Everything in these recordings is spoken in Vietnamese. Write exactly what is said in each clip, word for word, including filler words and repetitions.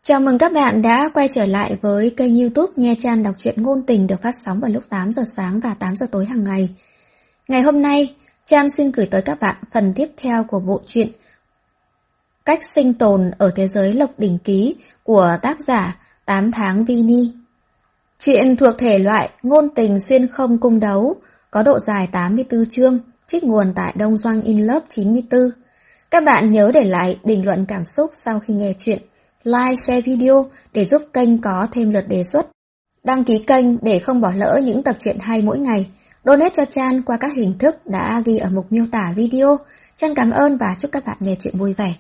Chào mừng các bạn đã quay trở lại với kênh YouTube Nha Chan đọc truyện ngôn tình được phát sóng vào lúc tám giờ sáng và tám giờ tối hàng ngày. Ngày hôm nay, Chan xin gửi tới các bạn phần tiếp theo của bộ truyện Cách sinh tồn ở thế giới Lộc Đỉnh Ký của tác giả tám tháng Vini. Truyện thuộc thể loại ngôn tình xuyên không cung đấu, có độ dài tám mươi tư chương, trích nguồn tại Đông Doanh In Love chín mươi tư. Các bạn nhớ để lại bình luận cảm xúc sau khi nghe truyện, like, share video để giúp kênh có thêm lượt đề xuất, đăng ký kênh để không bỏ lỡ những tập truyện hay mỗi ngày, donate cho Chan qua các hình thức đã ghi ở mục miêu tả video. Chan cảm ơn và chúc các bạn nghe truyện vui vẻ.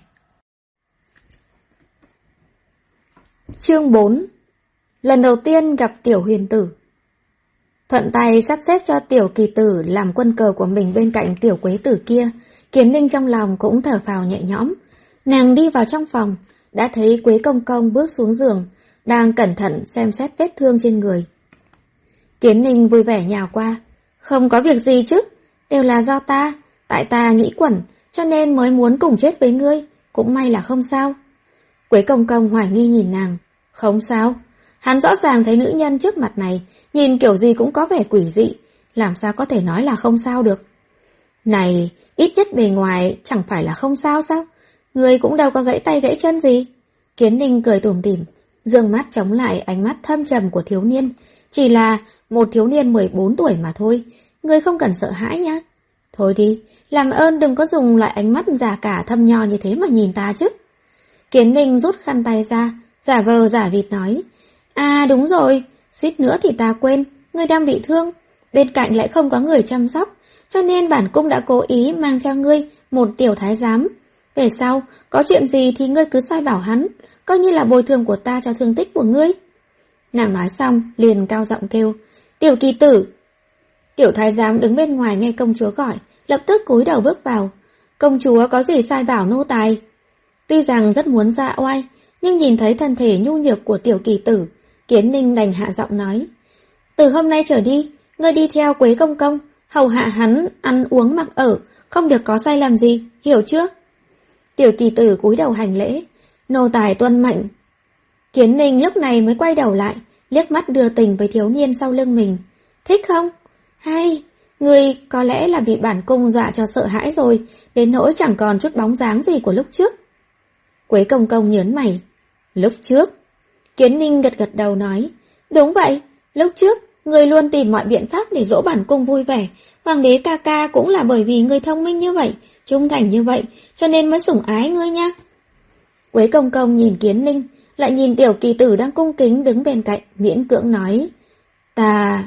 Chương bốn. Lần đầu tiên gặp Tiểu Huyền Tử. Thuận tay sắp xếp cho Tiểu Kỳ Tử làm quân cờ của mình bên cạnh Tiểu Quế Tử kia, Kiến Ninh trong lòng cũng thở phào nhẹ nhõm. Nàng đi vào trong phòng, đã thấy Quế Công Công bước xuống giường, đang cẩn thận xem xét vết thương trên người. Kiến Ninh vui vẻ nhào qua. Không có việc gì chứ, đều là do ta, tại ta nghĩ quẩn, cho nên mới muốn cùng chết với ngươi, cũng may là không sao. Quế Công Công hoài nghi nhìn nàng. Không sao, hắn rõ ràng thấy nữ nhân trước mặt này, nhìn kiểu gì cũng có vẻ quỷ dị, làm sao có thể nói là không sao được. Này, ít nhất bề ngoài chẳng phải là không sao sao? Ngươi cũng đâu có gãy tay gãy chân gì. Kiến Ninh cười tủm tỉm, dương mắt chống lại ánh mắt thâm trầm của thiếu niên. Chỉ là một thiếu niên mười bốn tuổi mà thôi, ngươi không cần sợ hãi nhá. Thôi đi, làm ơn đừng có dùng loại ánh mắt già cả thâm nho như thế mà nhìn ta chứ. Kiến Ninh rút khăn tay ra, giả vờ giả vịt nói. À đúng rồi, suýt nữa thì ta quên, ngươi đang bị thương, bên cạnh lại không có người chăm sóc, cho nên bản cung đã cố ý mang cho ngươi một tiểu thái giám. Về sau, có chuyện gì thì ngươi cứ sai bảo hắn, coi như là bồi thường của ta cho thương tích của ngươi. Nàng nói xong, liền cao giọng kêu, Tiểu Kỳ Tử. Tiểu thái giám đứng bên ngoài nghe công chúa gọi, lập tức cúi đầu bước vào. Công chúa có gì sai bảo nô tài? Tuy rằng rất muốn ra oai, nhưng nhìn thấy thân thể nhu nhược của Tiểu Kỳ Tử, Kiến Ninh đành hạ giọng nói, từ hôm nay trở đi, ngươi đi theo Quế Công Công, hầu hạ hắn ăn uống mặc ở, không được có sai lầm gì, hiểu chưa? Tiểu Kỳ Tử cúi đầu hành lễ, nô tài tuân mệnh. Kiến Ninh lúc này mới quay đầu lại, liếc mắt đưa tình với thiếu niên sau lưng mình. Thích không? Hay, ngươi có lẽ là bị bản cung dọa cho sợ hãi rồi, đến nỗi chẳng còn chút bóng dáng gì của lúc trước. Quế Công Công nhớn mày. Lúc trước? Kiến Ninh gật gật đầu nói, đúng vậy, lúc trước, ngươi luôn tìm mọi biện pháp để dỗ bản cung vui vẻ. Hoàng đế ca ca cũng là bởi vì ngươi thông minh như vậy, trung thành như vậy, cho nên mới sủng ái ngươi nha. Quế Công Công nhìn Kiến Ninh, lại nhìn Tiểu Kỳ Tử đang cung kính đứng bên cạnh, miễn cưỡng nói, ta...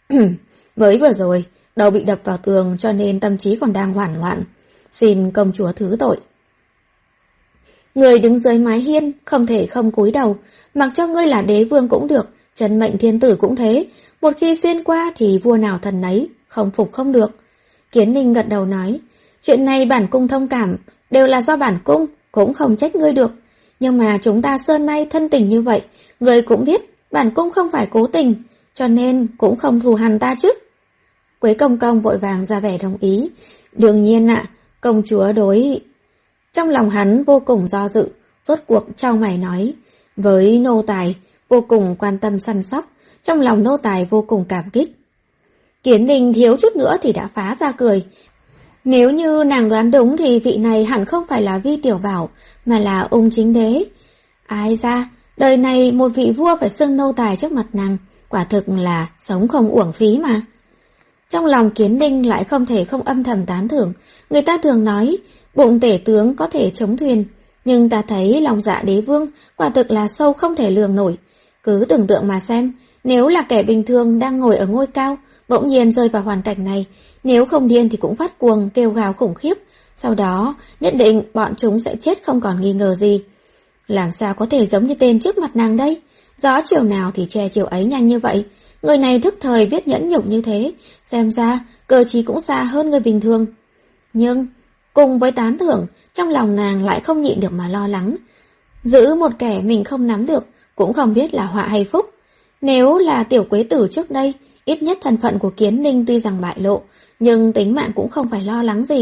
mới vừa rồi, đầu bị đập vào tường cho nên tâm trí còn đang hoảng loạn, xin công chúa thứ tội. Người đứng dưới mái hiên, không thể không cúi đầu, mặc cho ngươi là đế vương cũng được, trấn mệnh thiên tử cũng thế, một khi xuyên qua thì vua nào thần nấy, không phục không được. Kiến Ninh gật đầu nói, chuyện này bản cung thông cảm, đều là do bản cung, cũng không trách ngươi được. Nhưng mà chúng ta xưa nay thân tình như vậy, ngươi cũng biết, bản cung không phải cố tình, cho nên cũng không thù hằn ta chứ. Quế Công Công vội vàng ra vẻ đồng ý, đương nhiên ạ, công chúa đối... Trong lòng hắn vô cùng do dự, rốt cuộc trao mày nói, với nô tài, vô cùng quan tâm săn sóc, trong lòng nô tài vô cùng cảm kích. Kiến Ninh thiếu chút nữa thì đã phá ra cười. Nếu như nàng đoán đúng thì vị này hẳn không phải là Vi Tiểu Bảo, mà là Ung Chính Đế. Ai ra, đời này một vị vua phải xưng nô tài trước mặt nàng, quả thực là sống không uổng phí mà. Trong lòng Kiến Ninh lại không thể không âm thầm tán thưởng, người ta thường nói, bụng tể tướng có thể chống thuyền, nhưng ta thấy lòng dạ đế vương quả thực là sâu không thể lường nổi. Cứ tưởng tượng mà xem, nếu là kẻ bình thường đang ngồi ở ngôi cao, bỗng nhiên rơi vào hoàn cảnh này, nếu không điên thì cũng phát cuồng kêu gào khủng khiếp, sau đó nhất định bọn chúng sẽ chết không còn nghi ngờ gì. Làm sao có thể giống như tên trước mặt nàng đây? Gió chiều nào thì che chiều ấy nhanh như vậy, người này thức thời biết nhẫn nhục như thế, xem ra cơ trí cũng xa hơn người bình thường. Nhưng cùng với tán thưởng, trong lòng nàng lại không nhịn được mà lo lắng. Giữ một kẻ mình không nắm được, cũng không biết là họa hay phúc. Nếu là Tiểu Quế Tử trước đây, ít nhất thân phận của Kiến Ninh tuy rằng bại lộ, nhưng tính mạng cũng không phải lo lắng gì.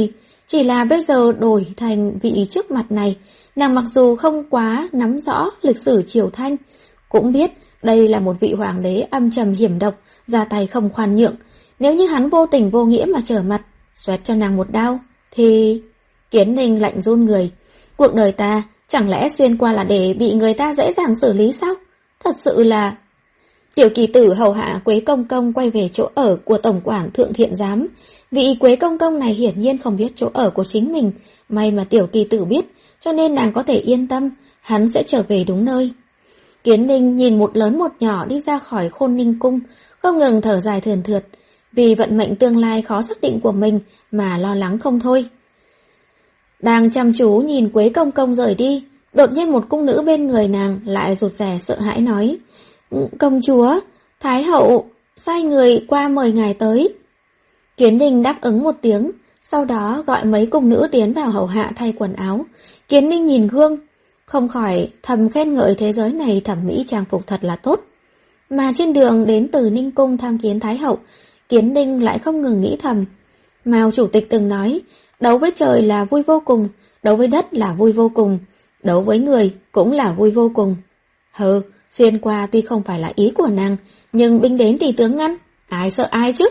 Chỉ là bây giờ đổi thành vị trước mặt này, nàng mặc dù không quá nắm rõ lịch sử Triều Thanh, cũng biết đây là một vị hoàng đế âm trầm hiểm độc, ra tay không khoan nhượng. Nếu như hắn vô tình vô nghĩa mà trở mặt, xoẹt cho nàng một đao, thì... Kiến Ninh lạnh run người. Cuộc đời ta chẳng lẽ xuyên qua là để bị người ta dễ dàng xử lý sao? Thật sự là... Tiểu kỳ tử hầu hạ Quế Công Công quay về chỗ ở của tổng quản Thượng Thiện Giám. Vị Quế Công Công này hiển nhiên không biết chỗ ở của chính mình. May mà tiểu kỳ tử biết, cho nên nàng có thể yên tâm, hắn sẽ trở về đúng nơi. Kiến Ninh nhìn một lớn một nhỏ đi ra khỏi Khôn Ninh Cung, không ngừng thở dài thườn thượt, vì vận mệnh tương lai khó xác định của mình mà lo lắng không thôi. Đang chăm chú nhìn Quế Công Công rời đi, đột nhiên một cung nữ bên người nàng lại rụt rè sợ hãi nói: Công chúa, Thái hậu sai người qua mời ngài tới. Kiến Ninh đáp ứng một tiếng, sau đó gọi mấy cung nữ tiến vào hầu hạ thay quần áo. Kiến Ninh nhìn gương, không khỏi thầm khen ngợi thế giới này thẩm mỹ trang phục thật là tốt. Mà trên đường đến từ Ninh Cung tham kiến Thái hậu, Kiến Ninh lại không ngừng nghĩ thầm: Mao chủ tịch từng nói, đấu với trời là vui vô cùng, đấu với đất là vui vô cùng, đấu với người cũng là vui vô cùng. Hừ, xuyên qua tuy không phải là ý của nàng, nhưng binh đến thì tướng ngăn, ai sợ ai chứ?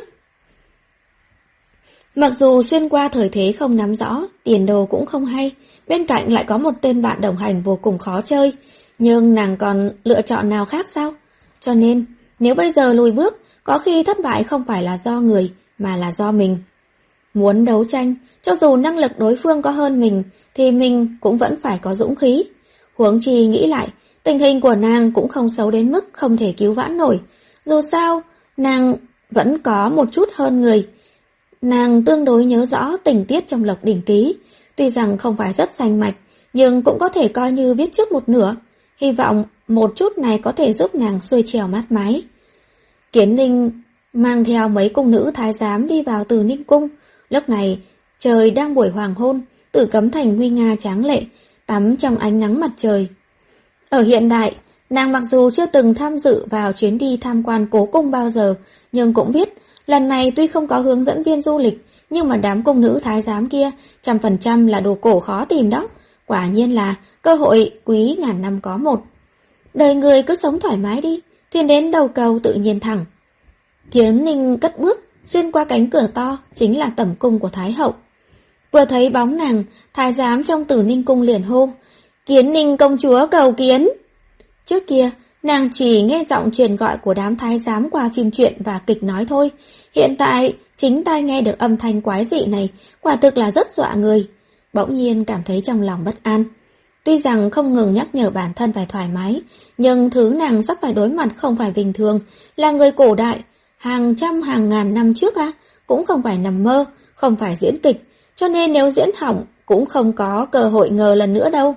Mặc dù xuyên qua thời thế không nắm rõ, tiền đồ cũng không hay, bên cạnh lại có một tên bạn đồng hành vô cùng khó chơi, nhưng nàng còn lựa chọn nào khác sao? Cho nên, nếu bây giờ lùi bước, có khi thất bại không phải là do người, mà là do mình. Muốn đấu tranh, cho dù năng lực đối phương có hơn mình, thì mình cũng vẫn phải có dũng khí. Huống chi nghĩ lại, tình hình của nàng cũng không xấu đến mức không thể cứu vãn nổi. Dù sao, nàng vẫn có một chút hơn người. Nàng tương đối nhớ rõ tình tiết trong Lộc Đỉnh Ký, tuy rằng không phải rất rành mạch, nhưng cũng có thể coi như biết trước một nửa. Hy vọng một chút này có thể giúp nàng xuôi trèo mát mái. Kiến Ninh mang theo mấy cung nữ thái giám đi vào Từ Ninh Cung. Lúc này, trời đang buổi hoàng hôn, Tử Cấm Thành nguy nga tráng lệ, tắm trong ánh nắng mặt trời. Ở hiện đại, nàng mặc dù chưa từng tham dự vào chuyến đi tham quan cố cung bao giờ, nhưng cũng biết, lần này tuy không có hướng dẫn viên du lịch, nhưng mà đám cung nữ thái giám kia, trăm phần trăm là đồ cổ khó tìm đó. Quả nhiên là cơ hội quý ngàn năm có một. Đời người cứ sống thoải mái đi, thuyền đến đầu cầu tự nhiên thẳng. Kiến Ninh cất bước, xuyên qua cánh cửa to, chính là tẩm cung của Thái hậu. Vừa thấy bóng nàng, thái giám trong Tử Ninh Cung liền hô: Kiến Ninh công chúa cầu kiến. Trước kia, nàng chỉ nghe giọng truyền gọi của đám thái giám qua phim truyện và kịch nói thôi. Hiện tại, chính tai nghe được âm thanh quái dị này, quả thực là rất dọa người. Bỗng nhiên cảm thấy trong lòng bất an. Tuy rằng không ngừng nhắc nhở bản thân phải thoải mái, nhưng thứ nàng sắp phải đối mặt không phải bình thường, là người cổ đại, hàng trăm hàng ngàn năm trước á, cũng không phải nằm mơ, không phải diễn kịch, cho nên nếu diễn hỏng cũng không có cơ hội ngờ lần nữa đâu.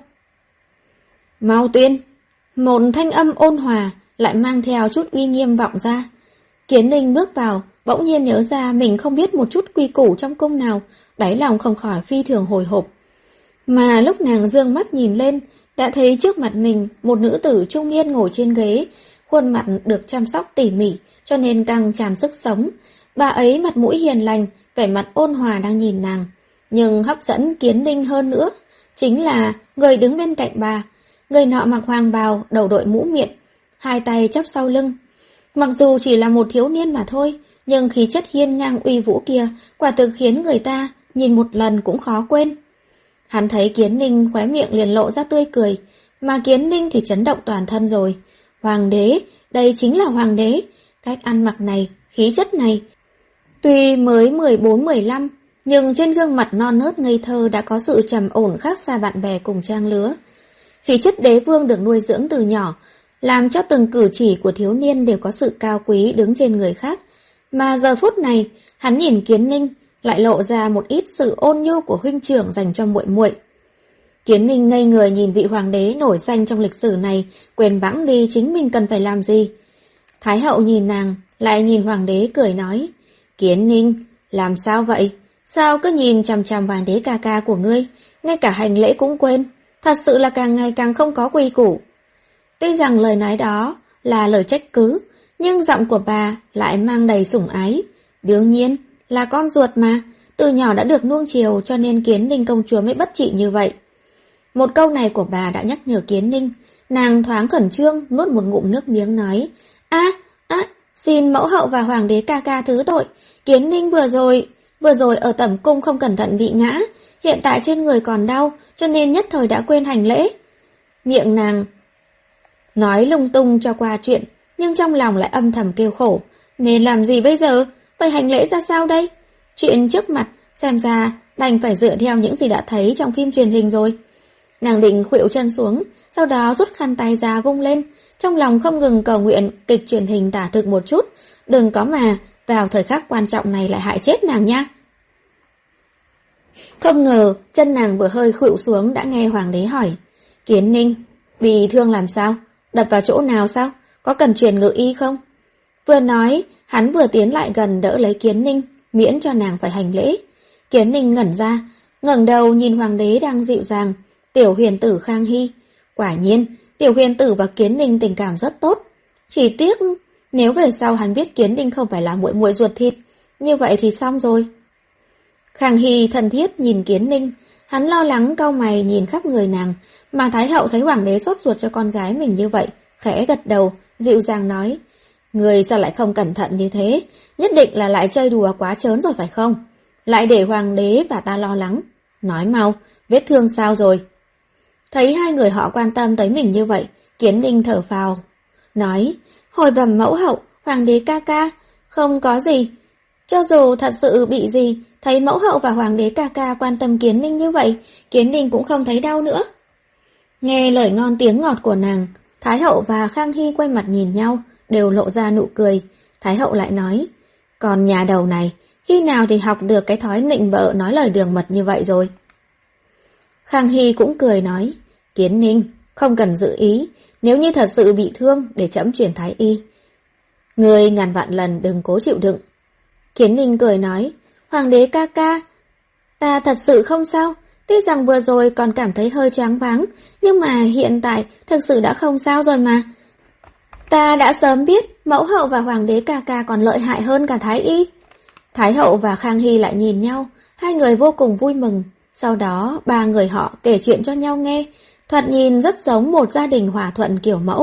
Mau tuyên! Một thanh âm ôn hòa lại mang theo chút uy nghiêm vọng ra. Kiến Ninh bước vào, bỗng nhiên nhớ ra mình không biết một chút quy củ trong cung nào, đáy lòng không khỏi phi thường hồi hộp. Mà lúc nàng dương mắt nhìn lên, đã thấy trước mặt mình một nữ tử trung niên ngồi trên ghế, khuôn mặt được chăm sóc tỉ mỉ, cho nên càng tràn sức sống. Bà ấy mặt mũi hiền lành, vẻ mặt ôn hòa đang nhìn nàng. Nhưng hấp dẫn Kiến Ninh hơn nữa, chính là người đứng bên cạnh bà. Người nọ mặc hoàng bào, đầu đội mũ miệng, hai tay chắp sau lưng. Mặc dù chỉ là một thiếu niên mà thôi, nhưng khí chất hiên ngang uy vũ kia quả thực khiến người ta nhìn một lần cũng khó quên. Hắn thấy Kiến Ninh khóe miệng liền lộ ra tươi cười, mà Kiến Ninh thì chấn động toàn thân rồi. Hoàng đế, đây chính là hoàng đế, cách ăn mặc này, khí chất này. Tuy mới mười bốn mười lăm, nhưng trên gương mặt non nớt ngây thơ đã có sự trầm ổn khác xa bạn bè cùng trang lứa. Khí chất đế vương được nuôi dưỡng từ nhỏ, làm cho từng cử chỉ của thiếu niên đều có sự cao quý đứng trên người khác. Mà giờ phút này, hắn nhìn Kiến Ninh, lại lộ ra một ít sự ôn nhu của huynh trưởng dành cho muội muội. Kiến Ninh ngây người nhìn vị hoàng đế nổi danh trong lịch sử này, quên bẵng đi chính mình cần phải làm gì. Thái hậu nhìn nàng, lại nhìn hoàng đế cười nói: Kiến Ninh, làm sao vậy? Sao cứ nhìn chằm chằm hoàng đế ca ca của ngươi, ngay cả hành lễ cũng quên, thật sự là càng ngày càng không có quy củ. Tuy rằng lời nói đó là lời trách cứ, nhưng giọng của bà lại mang đầy sủng ái. Đương nhiên, là con ruột mà, từ nhỏ đã được nuông chiều cho nên Kiến Ninh công chúa mới bất trị như vậy. Một câu này của bà đã nhắc nhở Kiến Ninh, nàng thoáng khẩn trương, nuốt một ngụm nước miếng nói, a á, xin mẫu hậu và hoàng đế ca ca thứ tội, Kiến Ninh vừa rồi, vừa rồi ở tẩm cung không cẩn thận bị ngã, hiện tại trên người còn đau, cho nên nhất thời đã quên hành lễ. Miệng nàng nói lung tung cho qua chuyện, nhưng trong lòng lại âm thầm kêu khổ, nên làm gì bây giờ, phải hành lễ ra sao đây? Chuyện trước mặt, xem ra đành phải dựa theo những gì đã thấy trong phim truyền hình rồi. Nàng định khuỵu chân xuống, sau đó rút khăn tay ra vung lên, trong lòng không ngừng cầu nguyện kịch truyền hình tả thực một chút, đừng có mà vào thời khắc quan trọng này lại hại chết nàng nha. Không ngờ, chân nàng vừa hơi khuỵu xuống đã nghe hoàng đế hỏi, Kiến Ninh, bị thương làm sao? Đập vào chỗ nào sao? Có cần truyền ngự y không? Vừa nói, hắn vừa tiến lại gần đỡ lấy Kiến Ninh, miễn cho nàng phải hành lễ. Kiến Ninh ngẩn ra, ngẩng đầu nhìn hoàng đế đang dịu dàng, tiểu huyền tử Khang Hy. Quả nhiên, tiểu huyền tử và Kiến Ninh tình cảm rất tốt. Chỉ tiếc, nếu về sau hắn biết Kiến Ninh không phải là muội muội ruột thịt, như vậy thì xong rồi. Khang Hy thân thiết nhìn Kiến Ninh, hắn lo lắng cau mày nhìn khắp người nàng, mà Thái hậu thấy hoàng đế sốt ruột cho con gái mình như vậy, khẽ gật đầu, dịu dàng nói, người sao lại không cẩn thận như thế, nhất định là lại chơi đùa quá trớn rồi phải không? Lại để hoàng đế và ta lo lắng. Nói mau, vết thương sao rồi? Thấy hai người họ quan tâm tới mình như vậy, Kiến Ninh thở phào, nói, hồi bẩm mẫu hậu, hoàng đế ca ca, không có gì. Cho dù thật sự bị gì, thấy mẫu hậu và hoàng đế ca ca quan tâm Kiến Ninh như vậy, Kiến Ninh cũng không thấy đau nữa. Nghe lời ngon tiếng ngọt của nàng, Thái hậu và Khang Hy quay mặt nhìn nhau, đều lộ ra nụ cười. Thái hậu lại nói, còn nhà đầu này, khi nào thì học được cái thói nịnh bợ nói lời đường mật như vậy rồi? Khang Hy cũng cười nói, Kiến Ninh, không cần giữ ý, nếu như thật sự bị thương để trẫm truyền thái y. Người ngàn vạn lần đừng cố chịu đựng. Kiến Ninh cười nói, hoàng đế ca ca, ta thật sự không sao, tuy rằng vừa rồi còn cảm thấy hơi choáng váng, nhưng mà hiện tại thực sự đã không sao rồi mà. Ta đã sớm biết mẫu hậu và hoàng đế ca ca còn lợi hại hơn cả thái y. Thái hậu và Khang Hy lại nhìn nhau, hai người vô cùng vui mừng. Sau đó ba người họ kể chuyện cho nhau nghe, thoạt nhìn rất giống một gia đình hòa thuận kiểu mẫu.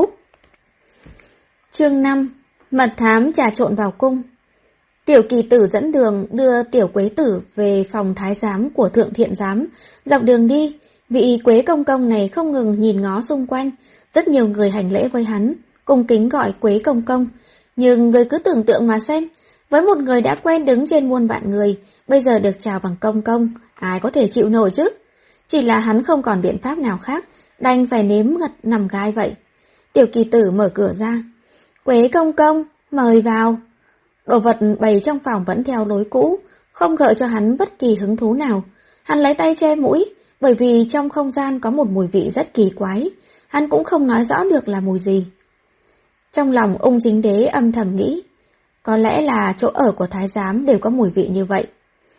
Chương năm. Mật thám trà trộn vào cung. Tiểu Kỳ Tử dẫn đường đưa Tiểu Quế Tử về phòng thái giám của Thượng Thiện Giám. Dọc đường đi, vị Quế công công này không ngừng nhìn ngó xung quanh, rất nhiều người hành lễ với hắn, cung kính gọi Quế công công. Nhưng người cứ tưởng tượng mà xem, với một người đã quen đứng trên muôn vạn người, bây giờ được chào bằng công công, ai có thể chịu nổi chứ? Chỉ là hắn không còn biện pháp nào khác, đành phải nếm gật nằm gai vậy. Tiểu Kỳ Tử mở cửa ra. Quế công công, mời vào. Đồ vật bày trong phòng vẫn theo lối cũ, không gợi cho hắn bất kỳ hứng thú nào. Hắn lấy tay che mũi, bởi vì trong không gian có một mùi vị rất kỳ quái, hắn cũng không nói rõ được là mùi gì. Trong lòng Ung Chính Đế âm thầm nghĩ, có lẽ là chỗ ở của thái giám đều có mùi vị như vậy.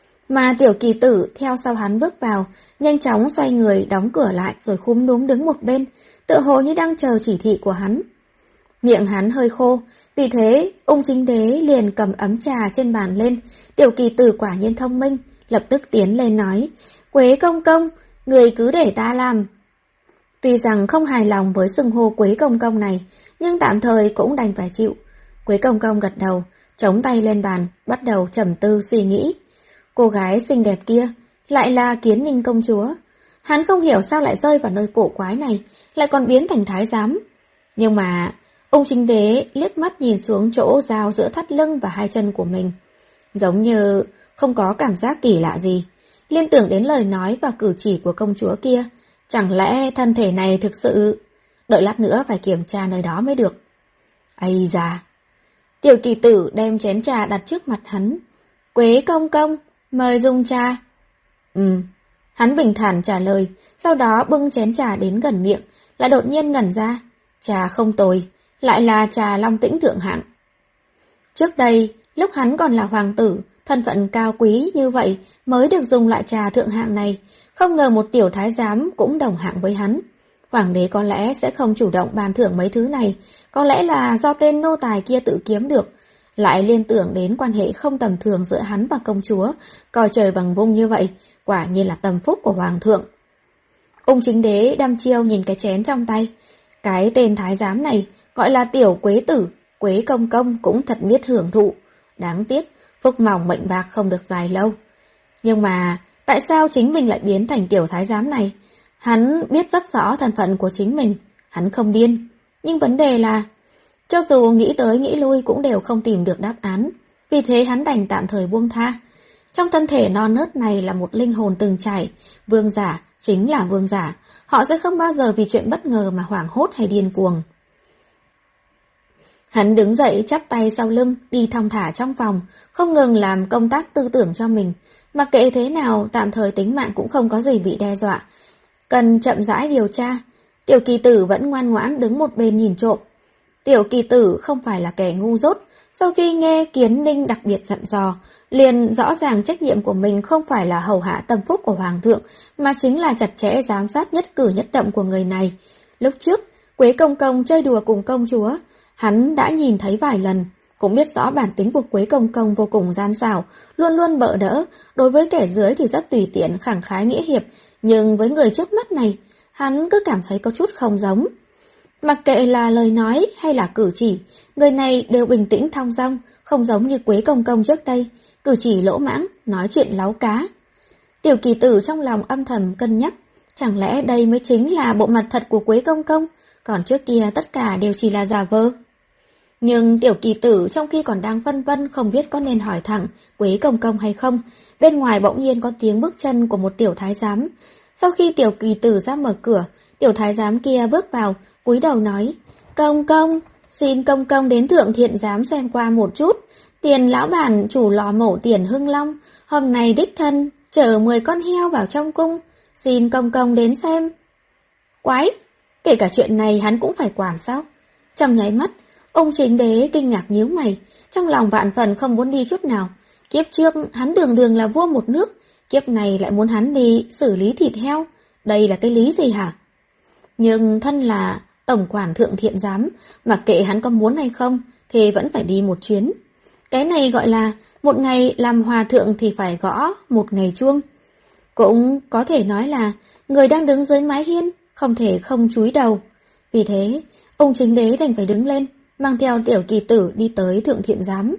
Mà Tiểu Kỳ Tử theo sau hắn bước vào, nhanh chóng xoay người đóng cửa lại rồi khúm núm đứng một bên, tựa hồ như đang chờ chỉ thị của hắn. Miệng hắn hơi khô, vì thế Ung Chính Đế liền cầm ấm trà trên bàn lên. Tiểu Kỳ Tử quả nhiên thông minh, lập tức tiến lên nói, Quế công công, người cứ để ta làm. Tuy rằng không hài lòng với xưng hô Quế công công này, nhưng tạm thời cũng đành phải chịu. Quế công công gật đầu, chống tay lên bàn, bắt đầu trầm tư suy nghĩ. Cô gái xinh đẹp kia lại là Kiến Ninh công chúa. Hắn không hiểu sao lại rơi vào nơi cổ quái này, lại còn biến thành thái giám. Nhưng mà Ung Chính Đế liếc mắt nhìn xuống chỗ giao giữa thắt lưng và hai chân của mình, giống như không có cảm giác kỳ lạ gì, liên tưởng đến lời nói và cử chỉ của công chúa kia. Chẳng lẽ thân thể này thực sự... Đợi lát nữa phải kiểm tra nơi đó mới được. Ây da! Tiểu Kỳ Tử đem chén trà đặt trước mặt hắn. Quế công công, mời dùng trà. Ừ. Hắn bình thản trả lời, sau đó bưng chén trà đến gần miệng, lại đột nhiên ngẩn ra. Trà không tồi, lại là trà Long Tĩnh thượng hạng. Trước đây, lúc hắn còn là hoàng tử, thân phận cao quý như vậy mới được dùng loại trà thượng hạng này, không ngờ một tiểu thái giám cũng đồng hạng với hắn. Hoàng đế có lẽ sẽ không chủ động ban thưởng mấy thứ này, có lẽ là do tên nô tài kia tự kiếm được. lại liên tưởng đến quan hệ không tầm thường giữa hắn và công chúa, coi trời bằng vung như vậy, quả nhiên là tâm phúc của hoàng thượng. Ung Chính Đế đăm chiêu nhìn cái chén trong tay. Cái tên thái giám này gọi là Tiểu Quế Tử, Quế Công Công cũng thật biết hưởng thụ. Đáng tiếc, phúc mỏng mệnh bạc không được dài lâu. Nhưng mà, tại sao chính mình lại biến thành tiểu thái giám này? Hắn biết rất rõ thân phận của chính mình, hắn không điên. Nhưng vấn đề là, cho dù nghĩ tới nghĩ lui cũng đều không tìm được đáp án. Vì thế hắn đành tạm thời buông tha. Trong thân thể non nớt này là một linh hồn từng trải, vương giả chính là vương giả. Họ sẽ không bao giờ vì chuyện bất ngờ mà hoảng hốt hay điên cuồng. Hắn đứng dậy chắp tay sau lưng, đi thong thả trong phòng, không ngừng làm công tác tư tưởng cho mình. Mặc kệ thế nào, tạm thời tính mạng cũng không có gì bị đe dọa. Cần chậm rãi điều tra. Tiểu Kỳ Tử vẫn ngoan ngoãn đứng một bên nhìn trộm. Tiểu Kỳ Tử không phải là kẻ ngu dốt. Sau khi nghe Kiến Ninh đặc biệt dặn dò, liền rõ ràng trách nhiệm của mình không phải là hầu hạ tâm phúc của hoàng thượng, mà chính là chặt chẽ giám sát nhất cử nhất động của người này. Lúc trước, Quế Công Công chơi đùa cùng công chúa, hắn đã nhìn thấy vài lần, cũng biết rõ bản tính của Quế Công Công vô cùng gian xảo, luôn luôn bợ đỡ, đối với kẻ dưới thì rất tùy tiện khẳng khái nghĩa hiệp, nhưng với người trước mắt này, hắn cứ cảm thấy có chút không giống. Mặc kệ là lời nói hay là cử chỉ, người này đều bình tĩnh thong dong, không giống như Quế Công Công trước đây, cử chỉ lỗ mãng, nói chuyện láu cá. Tiểu Kỳ Tử trong lòng âm thầm cân nhắc, chẳng lẽ đây mới chính là bộ mặt thật của Quế Công Công, còn trước kia tất cả đều chỉ là giả vờ. Nhưng Tiểu Kỳ Tử trong khi còn đang vân vân không biết có nên hỏi thẳng Quế Công Công hay không, bên ngoài bỗng nhiên có tiếng bước chân của một tiểu thái giám. Sau khi Tiểu Kỳ Tử ra mở cửa, tiểu thái giám kia bước vào, cúi đầu nói: "Công công, xin công công đến thượng thiện giám xem qua một chút. Tiền lão bản chủ lò mổ Tiền Hưng Long, hôm nay đích thân chở mười con heo vào trong cung, xin công công đến xem." Quái, kể cả chuyện này hắn cũng phải quản sao? Trong nháy mắt, Ung Chính Đế kinh ngạc nhíu mày, trong lòng vạn phần không muốn đi chút nào. Kiếp trước hắn đường đường là vua một nước, kiếp này lại muốn hắn đi xử lý thịt heo, đây là cái lý gì hả? Nhưng thân là tổng quản thượng thiện giám, mặc kệ hắn có muốn hay không thì vẫn phải đi một chuyến. Cái này gọi là một ngày làm hòa thượng thì phải gõ một ngày chuông. Cũng có thể nói là người đang đứng dưới mái hiên không thể không chúi đầu. Vì thế, Ung Chính Đế đành phải đứng lên, mang theo Tiểu Kỳ Tử đi tới thượng thiện giám.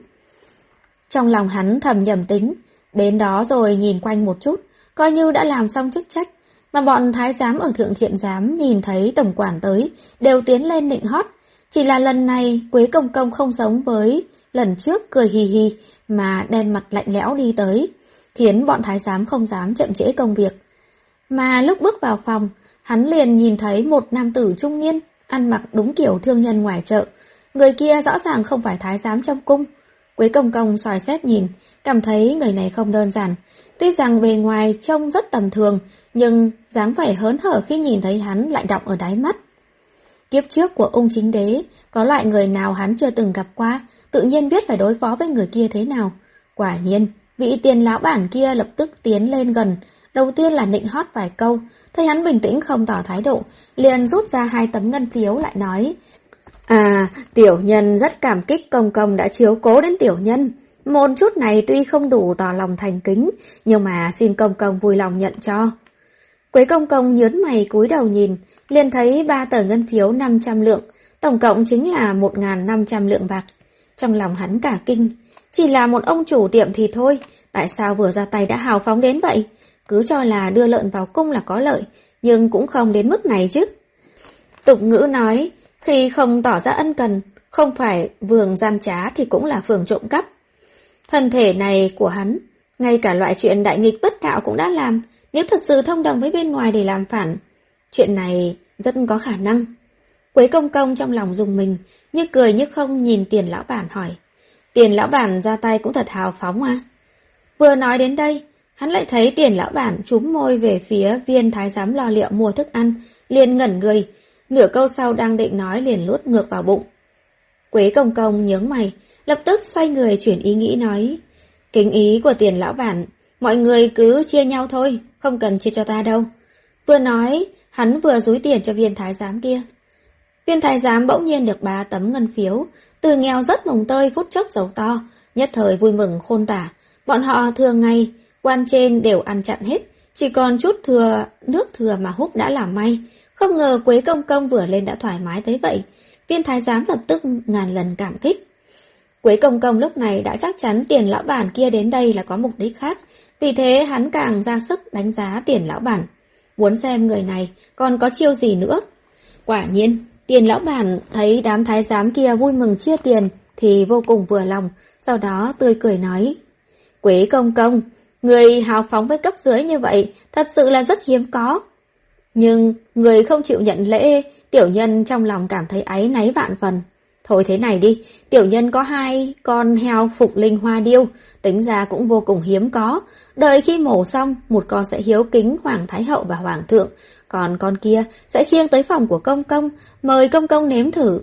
Trong lòng hắn thầm nhầm tính, đến đó rồi nhìn quanh một chút, coi như đã làm xong chức trách, mà bọn thái giám ở thượng thiện giám nhìn thấy tổng quản tới, đều tiến lên nịnh hót. Chỉ là lần này Quế Công Công không giống với lần trước cười hì hì, mà đen mặt lạnh lẽo đi tới, khiến bọn thái giám không dám chậm trễ công việc. Mà lúc bước vào phòng, hắn liền nhìn thấy một nam tử trung niên, ăn mặc đúng kiểu thương nhân ngoài chợ. Người kia rõ ràng không phải thái giám trong cung. Quế Công Công soi xét nhìn, cảm thấy người này không đơn giản. Tuy rằng bề ngoài trông rất tầm thường, nhưng dáng vẻ hớn hở khi nhìn thấy hắn lại đọng ở đáy mắt. Kiếp trước của Ung Chính Đế, có loại người nào hắn chưa từng gặp qua, tự nhiên biết phải đối phó với người kia thế nào. Quả nhiên, vị Tiền lão bản kia lập tức tiến lên gần, đầu tiên là nịnh hót vài câu, thấy hắn bình tĩnh không tỏ thái độ, liền rút ra hai tấm ngân phiếu lại nói: "À, tiểu nhân rất cảm kích công công đã chiếu cố đến tiểu nhân. Một chút này tuy không đủ tỏ lòng thành kính, nhưng mà xin công công vui lòng nhận cho." Quế Công Công nhớn mày cúi đầu nhìn, liền thấy ba tờ ngân phiếu năm trăm lượng, tổng cộng chính là một nghìn năm trăm lượng bạc. Trong lòng hắn cả kinh, chỉ là một ông chủ tiệm thì thôi, tại sao vừa ra tay đã hào phóng đến vậy? Cứ cho là đưa lợn vào cung là có lợi, nhưng cũng không đến mức này chứ. Tục ngữ nói, khi không tỏ ra ân cần, không phải vườn gian trá thì cũng là phường trộm cắp. Thân thể này của hắn, ngay cả loại chuyện đại nghịch bất đạo cũng đã làm, nếu thật sự thông đồng với bên ngoài để làm phản, chuyện này rất có khả năng. Quế Công Công trong lòng rùng mình, như cười như không nhìn Tiền lão bản hỏi: "Tiền lão bản ra tay cũng thật hào phóng à?" Vừa nói đến đây, hắn lại thấy Tiền lão bản chúm môi về phía viên thái giám lo liệu mua thức ăn, liền ngẩn người, nửa câu sau đang định nói liền nuốt ngược vào bụng. Quế Công Công nhướng mày, lập tức xoay người chuyển ý nghĩ nói: "Kính ý của Tiền lão bản, mọi người cứ chia nhau thôi, không cần chia cho ta đâu." Vừa nói, hắn vừa dúi tiền cho viên thái giám kia. Viên thái giám bỗng nhiên được ba tấm ngân phiếu, từ nghèo rất mồng tơi phút chốc giàu to, nhất thời vui mừng khôn tả. Bọn họ thường ngày, quan trên đều ăn chặn hết, chỉ còn chút thừa nước thừa mà húp đã là may. Không ngờ Quế Công Công vừa lên đã thoải mái tới vậy. Viên thái giám lập tức ngàn lần cảm kích. Quế Công Công lúc này đã chắc chắn tiền lão bản kia đến đây là có mục đích khác, vì thế hắn càng ra sức đánh giá tiền lão bản, muốn xem người này còn có chiêu gì nữa. Quả nhiên, tiền lão bản thấy đám thái giám kia vui mừng chia tiền thì vô cùng vừa lòng, sau đó tươi cười nói: Quế Công Công, người hào phóng với cấp dưới như vậy thật sự là rất hiếm có. Nhưng người không chịu nhận lễ, tiểu nhân trong lòng cảm thấy áy náy vạn phần. Thôi thế này đi, tiểu nhân có hai con heo phục linh hoa điêu, tính ra cũng vô cùng hiếm có. Đợi khi mổ xong, một con sẽ hiếu kính Hoàng Thái Hậu và Hoàng Thượng, còn con kia sẽ khiêng tới phòng của Công Công, mời Công Công nếm thử.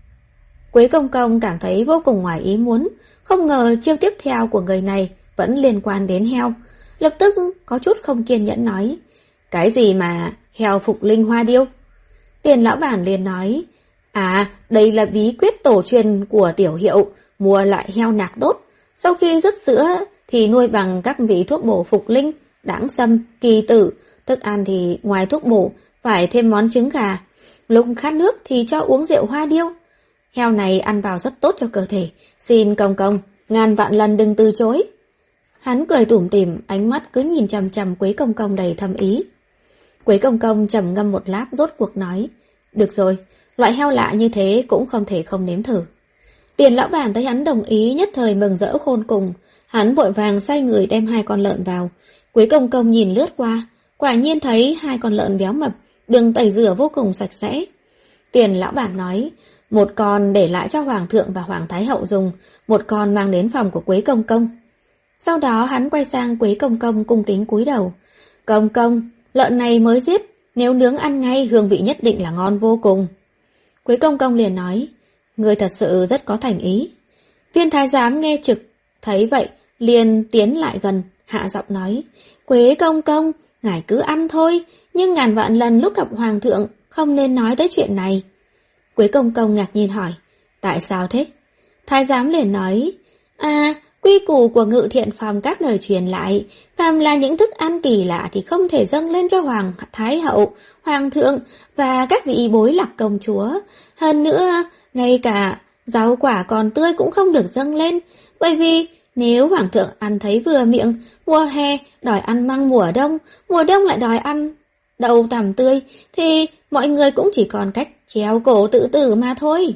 Quế Công Công cảm thấy vô cùng ngoài ý muốn, không ngờ chiêu tiếp theo của người này vẫn liên quan đến heo. Lập tức có chút không kiên nhẫn nói: Cái gì mà heo phục linh hoa điêu? Tiền lão bản liền nói: À, đây là bí quyết tổ truyền của tiểu hiệu, mua lại heo nạc tốt. Sau khi dứt sữa thì nuôi bằng các vị thuốc bổ phục linh, đãng sâm, kỳ tử. Thức ăn thì ngoài thuốc bổ phải thêm món trứng gà. Lúc khát nước thì cho uống rượu hoa điêu. Heo này ăn vào rất tốt cho cơ thể, xin Công Công ngàn vạn lần đừng từ chối. Hắn cười tủm tỉm, ánh mắt cứ nhìn chằm chằm Quế Công Công đầy thâm ý. Quế Công Công trầm ngâm một lát rốt cuộc nói: Được rồi, loại heo lạ như thế cũng không thể không nếm thử. Tiền lão bản thấy hắn đồng ý nhất thời mừng rỡ khôn cùng, hắn vội vàng sai người đem hai con lợn vào. Quế Công Công nhìn lướt qua, quả nhiên thấy hai con lợn béo mập, đừng tẩy rửa vô cùng sạch sẽ. Tiền lão bản nói: Một con để lại cho Hoàng Thượng và Hoàng Thái Hậu dùng, một con mang đến phòng của Quế Công Công. Sau đó hắn quay sang Quế Công Công cung kính cúi đầu: Công Công, lợn này mới giết, nếu nướng ăn ngay hương vị nhất định là ngon vô cùng. Quế Công Công liền nói: Người thật sự rất có thành ý. Viên thái giám nghe trực thấy vậy liền tiến lại gần, hạ giọng nói: Quế Công Công, ngài cứ ăn thôi, nhưng ngàn vạn lần lúc gặp Hoàng Thượng không nên nói tới chuyện này. Quế Công Công ngạc nhiên hỏi: Tại sao thế? Thái giám liền nói: À, quy củ của Ngự Thiện Phòng các lời truyền lại, phàm là những thức ăn kỳ lạ thì không thể dâng lên cho Hoàng Thái Hậu, Hoàng Thượng và các vị bối lạc công chúa. Hơn nữa, ngay cả rau quả còn tươi cũng không được dâng lên, bởi vì nếu Hoàng Thượng ăn thấy vừa miệng, mùa hè đòi ăn măng mùa đông, mùa đông lại đòi ăn đậu tằm tươi, thì mọi người cũng chỉ còn cách treo cổ tự tử mà thôi.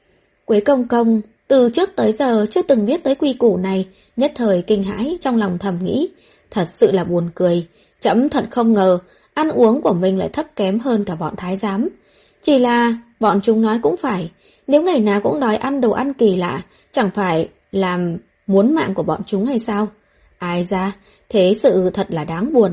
Quế Công Công từ trước tới giờ chưa từng biết tới quy củ này, nhất thời kinh hãi, trong lòng thầm nghĩ: Thật sự là buồn cười, trẫm thật không ngờ ăn uống của mình lại thấp kém hơn cả bọn thái giám. Chỉ là bọn chúng nói cũng phải, nếu ngày nào cũng đòi ăn đồ ăn kỳ lạ, chẳng phải làm muốn mạng của bọn chúng hay sao? Ai ra, thế sự thật là đáng buồn.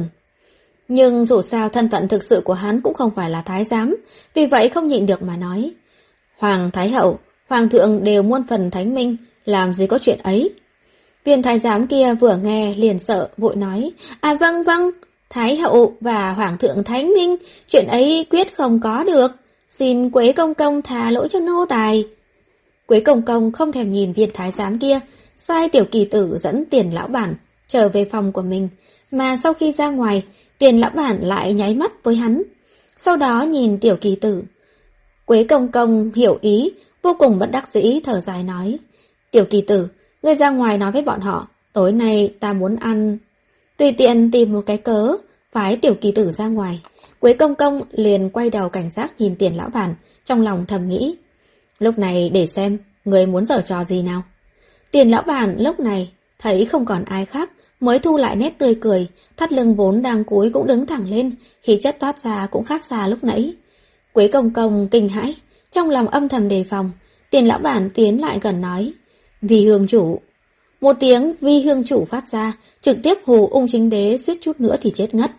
Nhưng dù sao thân phận thực sự của hắn cũng không phải là thái giám, vì vậy không nhịn được mà nói: Hoàng Thái Hậu, Hoàng Thượng đều muôn phần thánh minh, làm gì có chuyện ấy. Viên thái giám kia vừa nghe liền sợ, vội nói: À vâng vâng, Thái Hậu và Hoàng Thượng thánh minh, chuyện ấy quyết không có được, xin Quế Công Công tha lỗi cho nô tài. Quế Công Công không thèm nhìn viên thái giám kia, sai tiểu kỳ tử dẫn tiền lão bản trở về phòng của mình, mà sau khi ra ngoài, tiền lão bản lại nháy mắt với hắn. Sau đó nhìn tiểu kỳ tử. Quế Công Công hiểu ý, vô cùng bất đắc dĩ thở dài nói: Tiểu kỳ tử, ngươi ra ngoài nói với bọn họ, tối nay ta muốn ăn. Tùy tiện tìm một cái cớ, phái tiểu kỳ tử ra ngoài. Quế Công Công liền quay đầu cảnh giác nhìn tiền lão bản, trong lòng thầm nghĩ: Lúc này để xem, người muốn giở trò gì nào. Tiền lão bản lúc này thấy không còn ai khác, mới thu lại nét tươi cười, thắt lưng vốn đang cúi cũng đứng thẳng lên, khí chất toát ra cũng khác xa lúc nãy. Quế Công Công kinh hãi, trong lòng âm thầm đề phòng. Tiền lão bản tiến lại gần nói: Vi hương chủ. Một tiếng vi hương chủ phát ra, trực tiếp hù Ung Chính Đế suýt chút nữa thì chết ngất.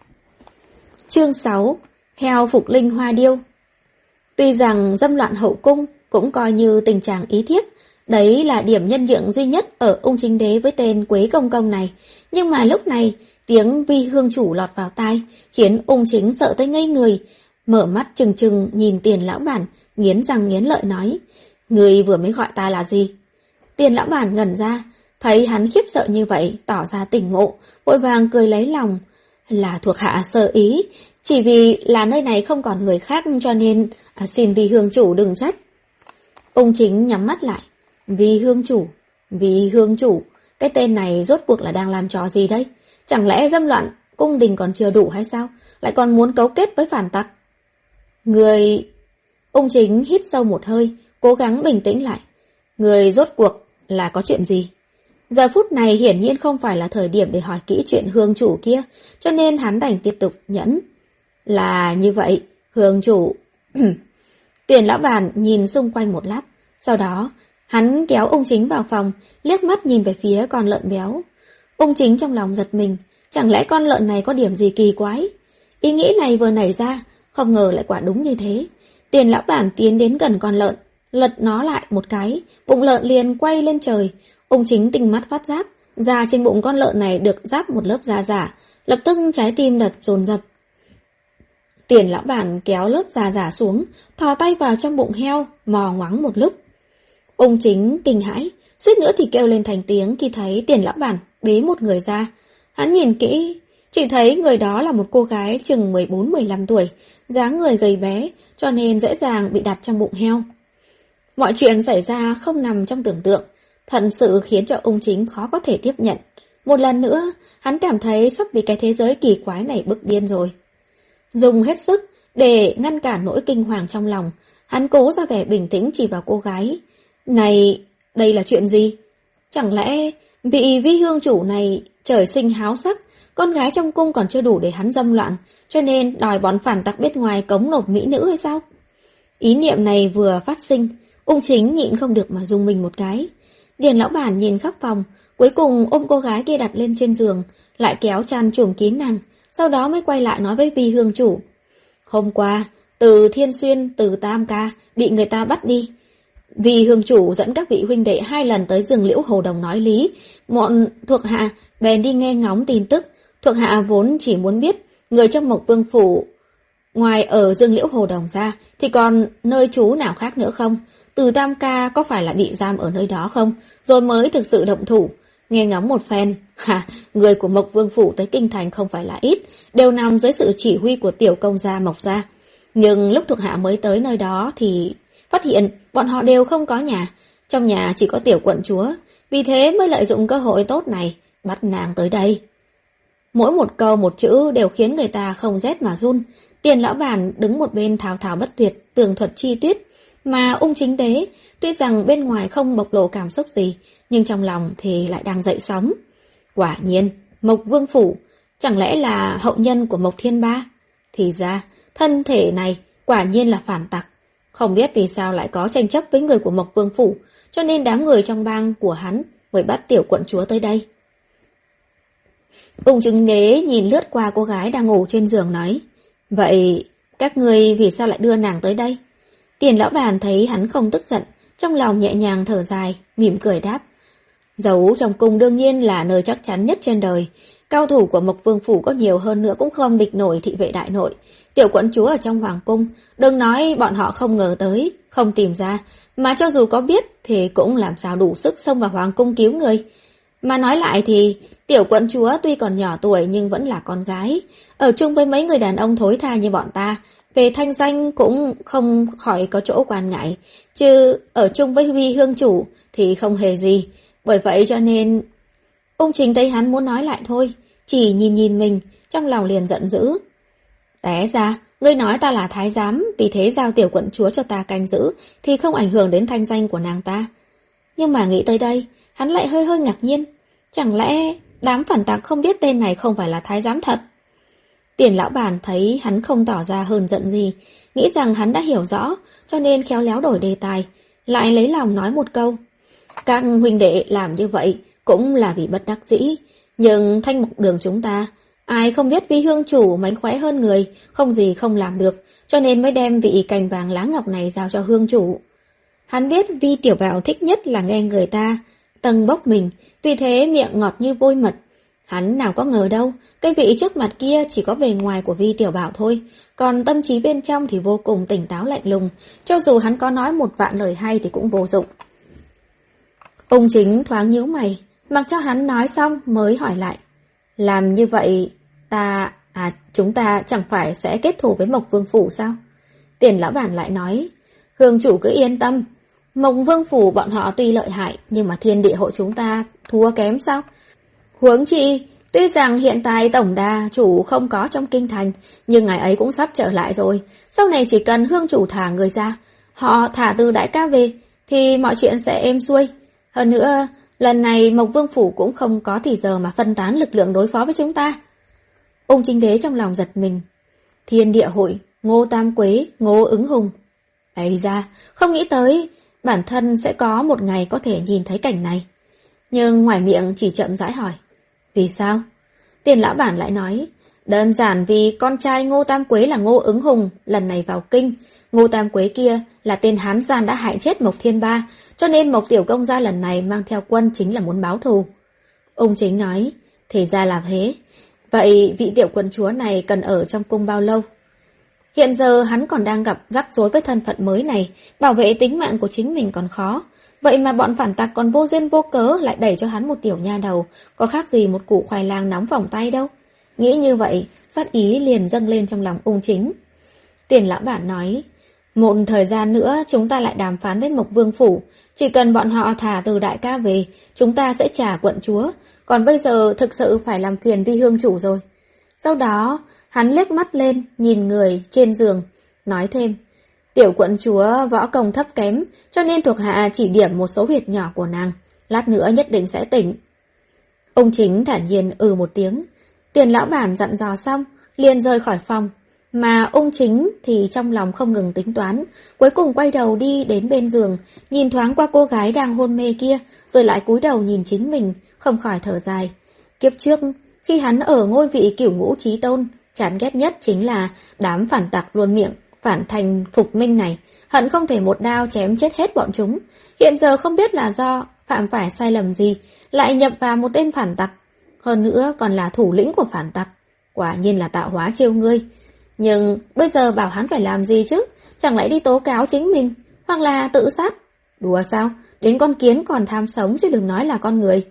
Chương sáu. Heo phục linh hoa điêu. Tuy rằng dâm loạn hậu cung cũng coi như tình trạng ý thiếp, đấy là điểm nhân nhượng duy nhất ở Ung Chính Đế với tên Quế Công Công này, nhưng mà lúc này tiếng vi hương chủ lọt vào tai, khiến Ung Chính sợ tới ngây người, mở mắt trừng trừng nhìn tiền lão bản, nghiến răng nghiến lợi nói, người vừa mới gọi ta là gì? Tiền lão bản ngẩn ra, thấy hắn khiếp sợ như vậy, tỏ ra tỉnh ngộ, vội vàng cười lấy lòng. Là thuộc hạ sơ ý, chỉ vì là nơi này không còn người khác cho nên à, xin Vi hương chủ đừng trách. Ung Chính nhắm mắt lại. Vi hương chủ, Vi hương chủ, cái tên này rốt cuộc là đang làm trò gì đây? Chẳng lẽ dâm loạn cung đình còn chưa đủ hay sao? Lại còn muốn cấu kết với phản tặc? Người... Ung Chính hít sâu một hơi, cố gắng bình tĩnh lại. Người rốt cuộc là có chuyện gì? Giờ phút này hiển nhiên không phải là thời điểm để hỏi kỹ chuyện hương chủ kia, cho nên hắn đành tiếp tục nhẫn. Là như vậy, hương chủ... Tiền lão bản nhìn xung quanh một lát, sau đó hắn kéo Ung Chính vào phòng, liếc mắt nhìn về phía con lợn béo. Ung Chính trong lòng giật mình, chẳng lẽ con lợn này có điểm gì kỳ quái? Ý nghĩ này vừa nảy ra, không ngờ lại quả đúng như thế. Tiền lão bản tiến đến gần con lợn, lật nó lại một cái, bụng lợn liền quay lên trời. Ung Chính tinh mắt phát giác, da trên bụng con lợn này được giáp một lớp da giả, lập tức trái tim đập dồn dập. Tiền lão bản kéo lớp da giả xuống, thò tay vào trong bụng heo, mò ngoắng một lúc. Ung Chính kinh hãi, suýt nữa thì kêu lên thành tiếng khi thấy tiền lão bản bế một người ra. Hắn nhìn kỹ, chỉ thấy người đó là một cô gái chừng mười bốn mười lăm tuổi, dáng người gầy bé, cho nên dễ dàng bị đặt trong bụng heo. Mọi chuyện xảy ra không nằm trong tưởng tượng, thật sự khiến cho Ung Chính khó có thể tiếp nhận. Một lần nữa, hắn cảm thấy sắp bị cái thế giới kỳ quái này bức điên rồi. Dùng hết sức để ngăn cản nỗi kinh hoàng trong lòng, hắn cố ra vẻ bình tĩnh chỉ vào cô gái. Này, đây là chuyện gì? Chẳng lẽ vị Vi hương chủ này trời sinh háo sắc, con gái trong cung còn chưa đủ để hắn dâm loạn, cho nên đòi bọn phản tặc bên ngoài cống nộp mỹ nữ hay sao? Ý niệm này vừa phát sinh, Ung Chính nhịn không được mà rung mình một cái. Điền lão bản nhìn khắp phòng, cuối cùng ôm cô gái kia đặt lên trên giường, lại kéo chăn trùm kín nàng, sau đó mới quay lại nói với Vi hương chủ. Hôm qua, từ Thiên Xuyên, từ Tam Ca bị người ta bắt đi. Vi hương chủ dẫn các vị huynh đệ hai lần tới rừng Liễu Hồ Đồng nói lý, bọn thuộc hạ bèn đi nghe ngóng tin tức. Thuộc hạ vốn chỉ muốn biết người trong Mộc Vương phủ ngoài ở rừng Liễu Hồ Đồng ra thì còn nơi trú nào khác nữa không? Từ Tam Ca có phải là bị giam ở nơi đó không? Rồi mới thực sự động thủ. Nghe ngóng một phen, ha, người của Mộc Vương phủ tới kinh thành không phải là ít, đều nằm dưới sự chỉ huy của tiểu công gia Mộc gia. Nhưng lúc thuộc hạ mới tới nơi đó thì phát hiện bọn họ đều không có nhà, trong nhà chỉ có tiểu quận chúa, vì thế mới lợi dụng cơ hội tốt này bắt nàng tới đây. Mỗi một câu một chữ đều khiến người ta không rét mà run. Tiền lão bản đứng một bên thao thao bất tuyệt, tường thuật chi tiết, mà Ung Chính Đế tuy rằng bên ngoài không bộc lộ cảm xúc gì, nhưng trong lòng thì lại đang dậy sóng. Quả nhiên, Mộc Vương phủ chẳng lẽ là hậu nhân của Mộc Thiên Ba? Thì ra, thân thể này quả nhiên là phản tặc. Không biết vì sao lại có tranh chấp với người của Mộc Vương phủ, cho nên đám người trong bang của hắn mới bắt tiểu quận chúa tới đây. Ung Chính Đế nhìn lướt qua cô gái đang ngủ trên giường nói, vậy các người vì sao lại đưa nàng tới đây? Tiền lão bản thấy hắn không tức giận, trong lòng nhẹ nhàng thở dài, mỉm cười đáp. Giấu trong cung đương nhiên là nơi chắc chắn nhất trên đời. Cao thủ của Mộc Vương phủ có nhiều hơn nữa cũng không địch nổi thị vệ đại nội. Tiểu quận chúa ở trong hoàng cung, đừng nói bọn họ không ngờ tới, không tìm ra, mà cho dù có biết thì cũng làm sao đủ sức xông vào hoàng cung cứu người. Mà nói lại thì, tiểu quận chúa tuy còn nhỏ tuổi nhưng vẫn là con gái, ở chung với mấy người đàn ông thối tha như bọn ta, về thanh danh cũng không khỏi có chỗ quan ngại, chứ ở chung với Vi hương chủ thì không hề gì. Bởi vậy cho nên... Ung Chính thấy hắn muốn nói lại thôi, chỉ nhìn nhìn mình, trong lòng liền giận dữ. Té ra, ngươi nói ta là thái giám, vì thế giao tiểu quận chúa cho ta canh giữ, thì không ảnh hưởng đến thanh danh của nàng ta. Nhưng mà nghĩ tới đây, hắn lại hơi hơi ngạc nhiên. Chẳng lẽ đám phản tặc không biết tên này không phải là thái giám thật? Tiền lão bản thấy hắn không tỏ ra hờn giận gì, nghĩ rằng hắn đã hiểu rõ, cho nên khéo léo đổi đề tài, lại lấy lòng nói một câu. Các huynh đệ làm như vậy cũng là vì bất đắc dĩ, nhưng Thanh Mộc Đường chúng ta, ai không biết Vi hương chủ mánh khóe hơn người, không gì không làm được, cho nên mới đem vị cành vàng lá ngọc này giao cho hương chủ. Hắn biết Vi tiểu bảo thích nhất là nghe người ta tâng bốc mình, vì thế miệng ngọt như vôi mật. Hắn nào có ngờ đâu, cái vị trước mặt kia chỉ có bề ngoài của Vi Tiểu Bảo thôi, còn tâm trí bên trong thì vô cùng tỉnh táo lạnh lùng, cho dù hắn có nói một vạn lời hay thì cũng vô dụng. Ung Chính thoáng nhíu mày, mặc cho hắn nói xong mới hỏi lại. Làm như vậy, ta... à, chúng ta chẳng phải sẽ kết thù với Mộc Vương Phủ sao? Tiền lão bản lại nói, Hương chủ cứ yên tâm, Mộc Vương Phủ bọn họ tuy lợi hại, nhưng mà thiên địa hội chúng ta thua kém sao? Huống chi, tuy rằng hiện tại tổng đà chủ không có trong kinh thành, nhưng ngày ấy cũng sắp trở lại rồi. Sau này chỉ cần Hương chủ thả người ra, họ thả từ đại ca về, thì mọi chuyện sẽ êm xuôi. Hơn nữa, lần này Mộc Vương Phủ cũng không có thì giờ mà phân tán lực lượng đối phó với chúng ta. Ung Chính Đế trong lòng giật mình. Thiên địa hội, Ngô Tam Quế, Ngô Ứng Hùng. Ấy ra, không nghĩ tới, bản thân sẽ có một ngày có thể nhìn thấy cảnh này. Nhưng ngoài miệng chỉ chậm rãi hỏi. Vì sao? Tiền lão bản lại nói, đơn giản vì con trai Ngô Tam Quế là Ngô Ứng Hùng lần này vào kinh. Ngô Tam Quế kia là tên hán gian đã hại chết Mộc Thiên Ba, cho nên Mộc Tiểu Công gia lần này mang theo quân chính là muốn báo thù. Ung Chính nói, thì ra là thế. Vậy vị tiểu quân chúa này cần ở trong cung bao lâu? Hiện giờ hắn còn đang gặp rắc rối với thân phận mới này, bảo vệ tính mạng của chính mình còn khó. Vậy mà bọn phản tặc còn vô duyên vô cớ lại đẩy cho hắn một tiểu nha đầu, có khác gì một củ khoai lang nóng vòng tay đâu. Nghĩ như vậy, sát ý liền dâng lên trong lòng Ung Chính. Tiền lão bản nói, một thời gian nữa chúng ta lại đàm phán với Mộc Vương Phủ, chỉ cần bọn họ thả từ đại ca về, chúng ta sẽ trả quận chúa, còn bây giờ thực sự phải làm phiền Vi Hương chủ rồi. Sau đó, hắn liếc mắt lên, nhìn người trên giường, nói thêm, tiểu quận chúa võ công thấp kém, cho nên thuộc hạ chỉ điểm một số huyệt nhỏ của nàng, lát nữa nhất định sẽ tỉnh. Ung Chính thản nhiên ừ một tiếng, tiền lão bản dặn dò xong, liền rời khỏi phòng, mà Ung Chính thì trong lòng không ngừng tính toán, cuối cùng quay đầu đi đến bên giường, nhìn thoáng qua cô gái đang hôn mê kia, rồi lại cúi đầu nhìn chính mình, không khỏi thở dài. Kiếp trước, khi hắn ở ngôi vị cửu ngũ chí tôn, chán ghét nhất chính là đám phản tặc luôn miệng phản thành phục minh này, hận không thể một đao chém chết hết bọn chúng. Hiện giờ không biết là do phạm phải sai lầm gì, lại nhập vào một tên phản tặc, hơn nữa còn là thủ lĩnh của phản tặc, quả nhiên là tạo hóa trêu ngươi. Nhưng bây giờ bảo hắn phải làm gì chứ? Chẳng lẽ đi tố cáo chính mình, hoặc là tự sát? Đùa sao? Đến con kiến còn tham sống chứ đừng nói là con người.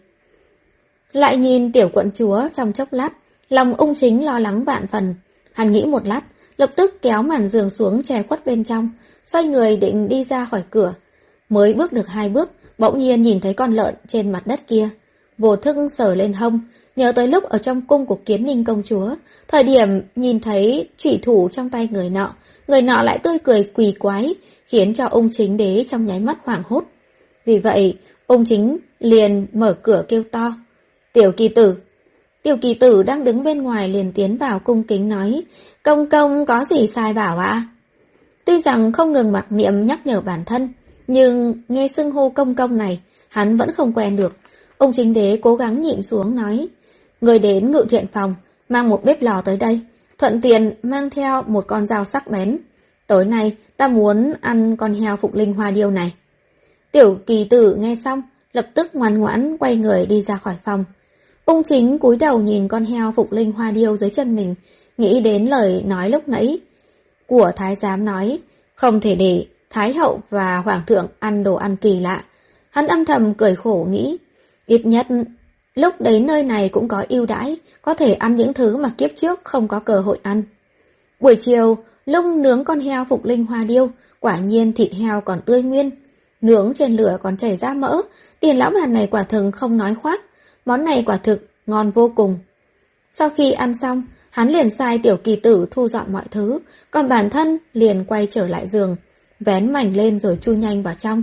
Lại nhìn tiểu quận chúa trong chốc lát, lòng Ung Chính lo lắng vạn phần. Hắn nghĩ một lát, lập tức kéo màn giường xuống che khuất bên trong, xoay người định đi ra khỏi cửa. Mới bước được hai bước, bỗng nhiên nhìn thấy con lợn trên mặt đất kia. Vô thức sờ lên hông, nhớ tới lúc ở trong cung của Kiến Ninh công chúa, thời điểm nhìn thấy chủy thủ trong tay người nọ, người nọ lại tươi cười quỳ quái, khiến cho Ung Chính Đế trong nháy mắt hoảng hốt. Vì vậy, Ung Chính liền mở cửa kêu to, Tiểu Kỳ Tử. Tiểu Kỳ Tử đang đứng bên ngoài liền tiến vào cung kính nói, công công có gì sai bảo ạ? Tuy rằng không ngừng mặc niệm nhắc nhở bản thân, nhưng nghe xưng hô công công này, hắn vẫn không quen được. Ung Chính Đế cố gắng nhịn xuống nói, người đến ngự thiện phòng, mang một bếp lò tới đây, thuận tiện mang theo một con dao sắc bén. Tối nay ta muốn ăn con heo Phục Linh Hoa Điêu này. Tiểu Kỳ Tử nghe xong, lập tức ngoan ngoãn quay người đi ra khỏi phòng. Ung Chính cúi đầu nhìn con heo Phục Linh Hoa Điêu dưới chân mình, nghĩ đến lời nói lúc nãy của thái giám nói, không thể để thái hậu và hoàng thượng ăn đồ ăn kỳ lạ. Hắn âm thầm cười khổ nghĩ, ít nhất lúc đến nơi này cũng có ưu đãi, có thể ăn những thứ mà kiếp trước không có cơ hội ăn. Buổi chiều, lúc nướng con heo Phục Linh Hoa Điêu, quả nhiên thịt heo còn tươi nguyên, nướng trên lửa còn chảy ra mỡ. Tiền lão bản này quả thực không nói khoác, món này quả thực ngon vô cùng. Sau khi ăn xong, hắn liền sai Tiểu Kỳ Tử thu dọn mọi thứ, còn bản thân liền quay trở lại giường, vén mảnh lên rồi chui nhanh vào trong.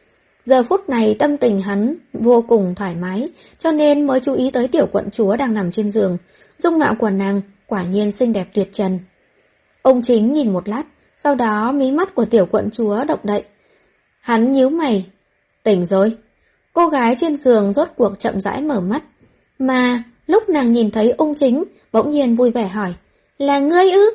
Giờ phút này tâm tình hắn vô cùng thoải mái, cho nên mới chú ý tới tiểu quận chúa đang nằm trên giường. Dung mạo của nàng quả nhiên xinh đẹp tuyệt trần. Ung Chính nhìn một lát, sau đó mí mắt của tiểu quận chúa động đậy. Hắn nhíu mày, tỉnh rồi. Cô gái trên giường rốt cuộc chậm rãi mở mắt, mà lúc nàng nhìn thấy Ung Chính, bỗng nhiên vui vẻ hỏi, là ngươi ư?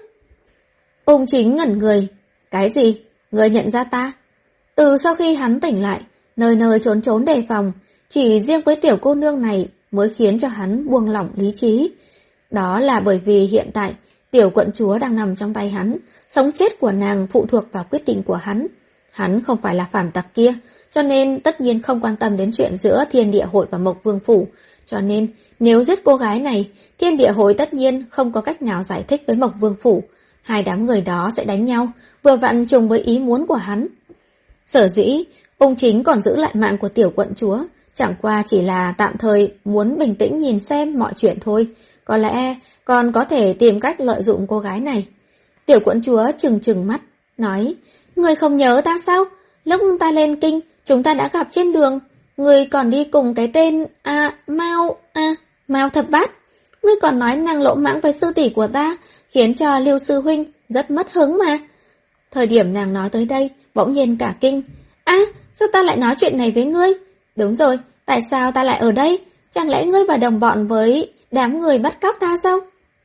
Ung Chính ngẩn người, cái gì? Ngươi nhận ra ta? Từ sau khi hắn tỉnh lại, nơi nơi trốn trốn đề phòng, chỉ riêng với tiểu cô nương này mới khiến cho hắn buông lỏng lý trí. Đó là bởi vì hiện tại tiểu quận chúa đang nằm trong tay hắn, sống chết của nàng phụ thuộc vào quyết định của hắn. Hắn không phải là phản tặc kia, cho nên tất nhiên không quan tâm đến chuyện giữa Thiên Địa Hội và Mộc Vương Phủ. Cho nên nếu giết cô gái này, Thiên Địa Hội tất nhiên không có cách nào giải thích với Mộc Vương Phủ. Hai đám người đó sẽ đánh nhau, vừa vặn trùng với ý muốn của hắn. Sở dĩ, Ung Chính còn giữ lại mạng của tiểu quận chúa, chẳng qua chỉ là tạm thời muốn bình tĩnh nhìn xem mọi chuyện thôi. Có lẽ còn có thể tìm cách lợi dụng cô gái này. Tiểu quận chúa trừng trừng mắt, nói, người không nhớ ta sao? Lúc ta lên kinh, chúng ta đã gặp trên đường. Người còn đi cùng cái tên, à, Mao, à, Mao Thập Bát. Ngươi còn nói nàng lỗ mãng với sư tỷ của ta, khiến cho Lưu sư huynh rất mất hứng mà. Thời điểm nàng nói tới đây, bỗng nhiên cả kinh. À, sao ta lại nói chuyện này với ngươi? Đúng rồi, tại sao ta lại ở đây? Chẳng lẽ ngươi và đồng bọn với đám người bắt cóc ta sao?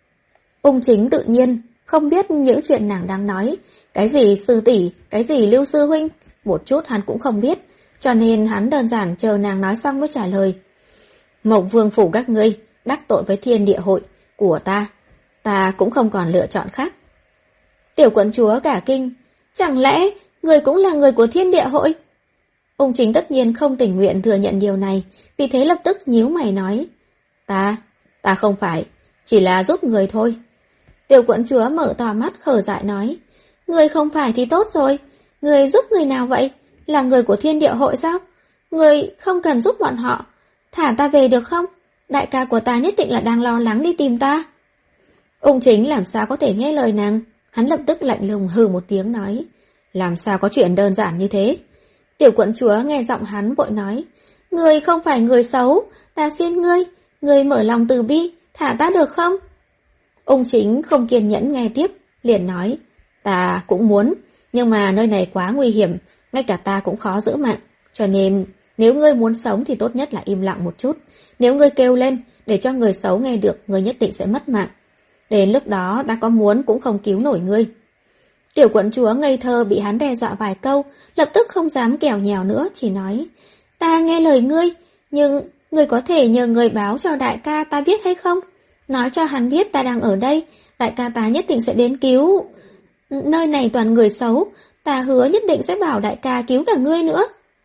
Ung Chính tự nhiên không biết những chuyện nàng đang nói. Cái gì sư tỷ, cái gì Lưu sư huynh, một chút hắn cũng không biết. Cho nên hắn đơn giản chờ nàng nói xong mới trả lời. Mộc Vương Phủ các ngươi đắc tội với Thiên Địa Hội của ta, ta cũng không còn lựa chọn khác. Tiểu quận chúa cả kinh, chẳng lẽ người cũng là người của Thiên Địa Hội? Ung Chính tất nhiên không tình nguyện thừa nhận điều này, vì thế lập tức nhíu mày nói, ta, ta không phải, chỉ là giúp người thôi. Tiểu quận chúa mở to mắt khờ dại nói, người không phải thì tốt rồi, người giúp người nào vậy? Là người của Thiên Địa Hội sao? Người không cần giúp bọn họ, thả ta về được không? Đại ca của ta nhất định là đang lo lắng đi tìm ta. Ung Chính làm sao có thể nghe lời nàng, hắn lập tức lạnh lùng hừ một tiếng nói, làm sao có chuyện đơn giản như thế? Tiểu quận chúa nghe giọng hắn vội nói, người không phải người xấu, ta xin ngươi, ngươi mở lòng từ bi, thả ta được không? Ung Chính không kiên nhẫn nghe tiếp, liền nói, ta cũng muốn, nhưng mà nơi này quá nguy hiểm, ngay cả ta cũng khó giữ mạng, cho nên nếu ngươi muốn sống thì tốt nhất là im lặng một chút. Nếu ngươi kêu lên để cho người xấu nghe được, ngươi nhất định sẽ mất mạng. Đến lúc đó ta có muốn cũng không cứu nổi ngươi. Tiểu quận chúa ngây thơ bị hắn đe dọa vài câu, lập tức không dám kèo nhèo nữa, chỉ nói, ta nghe lời ngươi, nhưng ngươi có thể nhờ người báo cho đại ca ta biết hay không? Nói cho hắn biết ta đang ở đây, đại ca ta nhất định sẽ đến cứu. Nơi này toàn người xấu, ta hứa nhất định sẽ bảo đại ca cứu cả ngươi nữa.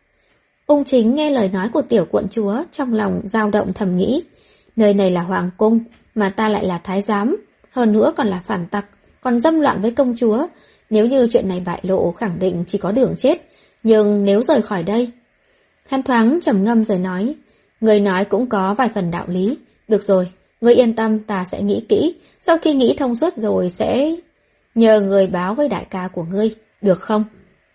Ung Chính nghe lời nói của tiểu quận chúa, trong lòng dao động thầm nghĩ, nơi này là hoàng cung, mà ta lại là thái giám, hơn nữa còn là phản tặc, còn dâm loạn với công chúa. Nếu như chuyện này bại lộ khẳng định chỉ có đường chết, nhưng nếu rời khỏi đây... Hắn thoáng trầm ngâm rồi nói, người nói cũng có vài phần đạo lý, được rồi, ngươi yên tâm, ta sẽ nghĩ kỹ, sau khi nghĩ thông suốt rồi sẽ nhờ người báo với đại ca của ngươi, được không?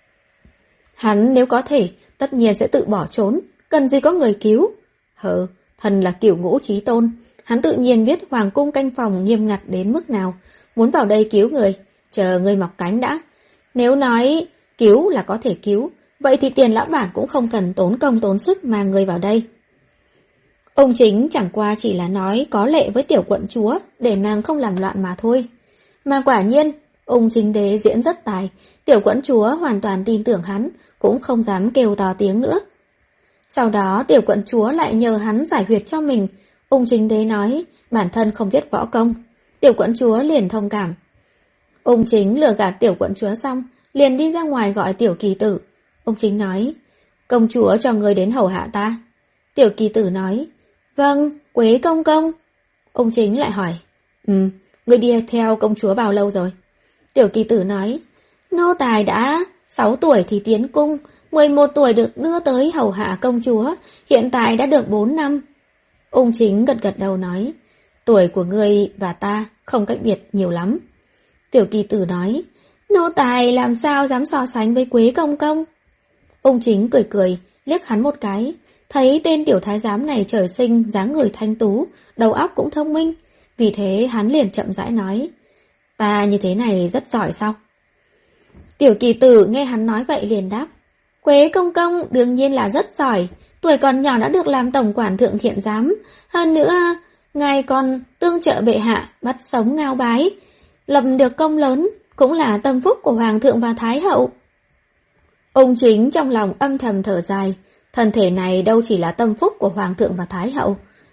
Hắn nếu có thể, tất nhiên sẽ tự bỏ trốn, cần gì có người cứu. Hờ, thần là cửu ngũ chí tôn, hắn tự nhiên biết hoàng cung canh phòng nghiêm ngặt đến mức nào, muốn vào đây cứu người, chờ ngươi mọc cánh đã. Nếu nói cứu là có thể cứu, vậy thì tiền lão bản cũng không cần tốn công tốn sức mang người vào đây. Ông Chính chẳng qua chỉ là nói có lệ với tiểu quận chúa, để nàng không làm loạn mà thôi. Mà quả nhiên, ông Chính đế diễn rất tài, tiểu quận chúa hoàn toàn tin tưởng hắn, cũng không dám kêu to tiếng nữa. Sau đó tiểu quận chúa lại nhờ hắn giải huyệt cho mình, ông Chính đế nói bản thân không biết võ công, tiểu quận chúa liền thông cảm. Ông Chính lừa gạt tiểu quận chúa xong, liền đi ra ngoài gọi tiểu kỳ tử. Ông Chính nói, công chúa cho người đến hầu hạ ta. Tiểu kỳ tử nói, vâng, Quế công công. Ông Chính lại hỏi, Ừ, người đi theo công chúa bao lâu rồi? Tiểu kỳ tử nói, nô tài đã sáu tuổi thì tiến cung, mười một tuổi được đưa tới hầu hạ công chúa, hiện tại đã được bốn năm. Ông Chính gật gật đầu nói, tuổi của ngươi và ta không cách biệt nhiều lắm. Tiểu kỳ tử nói, nô tài làm sao dám so sánh với Quế công công. Ông Chính cười cười, liếc hắn một cái, thấy tên tiểu thái giám này trời sinh dáng người thanh tú, đầu óc cũng thông minh, vì thế hắn liền chậm rãi nói, ta như thế này rất giỏi sao? Tiểu kỳ tử nghe hắn nói vậy liền đáp, Quế công công đương nhiên là rất giỏi, tuổi còn nhỏ đã được làm tổng quản thượng thiện giám, hơn nữa ngài còn tương trợ bệ hạ, bắt sống ngao bái, lập được công lớn, cũng là tâm phúc của hoàng thượng và thái hậu. Ông Chính trong lòng âm thầm thở dài, thân thể này đâu chỉ là tâm phúc của hoàng thượng và thái hậu,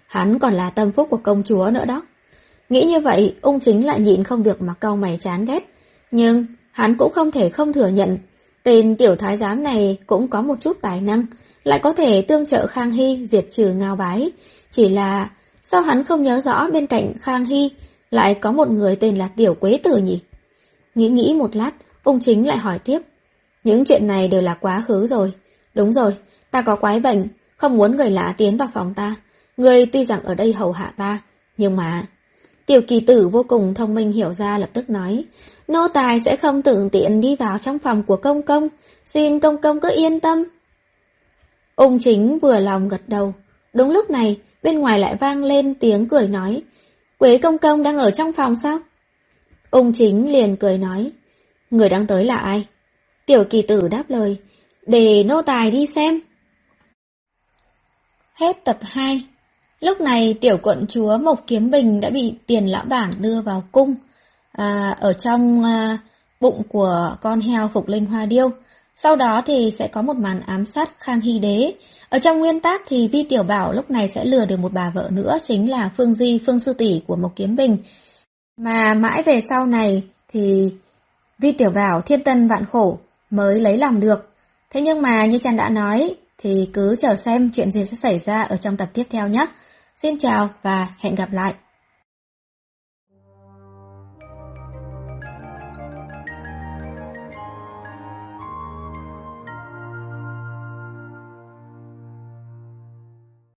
hắn còn là tâm phúc của công chúa nữa đó. Nghĩ như vậy, Ung Chính lại nhịn không được mà cau mày chán ghét. Nhưng hắn cũng không thể không thừa nhận, tên tiểu thái giám này cũng có một chút tài năng, lại có thể tương trợ Khang Hy diệt trừ Ngao Bái. Chỉ là sao hắn không nhớ rõ bên cạnh Khang Hy lại có một người tên là Tiểu Quế Tử nhỉ? Nghĩ nghĩ một lát, Ung Chính lại hỏi tiếp. Những chuyện này đều là quá khứ rồi. Đúng rồi, ta có quái bệnh, không muốn người lạ tiến vào phòng ta. Người tuy rằng ở đây hầu hạ ta, nhưng mà... Tiểu Kỳ Tử vô cùng thông minh hiểu ra, lập tức nói, nô tài sẽ không tự tiện đi vào trong phòng của công công, xin công công cứ yên tâm. Ung Chính vừa lòng gật đầu. Đúng lúc này, bên ngoài lại vang lên tiếng cười nói, Quế công công đang ở trong phòng sao? Ung Chính liền cười nói, người đang tới là ai? Tiểu Kỳ Tử đáp lời, để nô tài đi xem. Hết tập hai. Lúc này tiểu quận chúa Mộc Kiếm Bình đã bị Tiền lão bản đưa vào cung, à, ở trong à, bụng của con heo Phục Linh Hoa Điêu. Sau đó thì sẽ có một màn ám sát Khang Hy đế. Ở trong nguyên tác thì Vi Tiểu Bảo lúc này sẽ lừa được một bà vợ nữa, chính là Phương Di, Phương sư tỷ của Mộc Kiếm Bình. Mà mãi về sau này thì Vi Tiểu Bảo thiên tân vạn khổ mới lấy lòng được. Thế nhưng mà như Chan đã nói thì cứ chờ xem chuyện gì sẽ xảy ra ở trong tập tiếp theo nhé. Xin chào và hẹn gặp lại.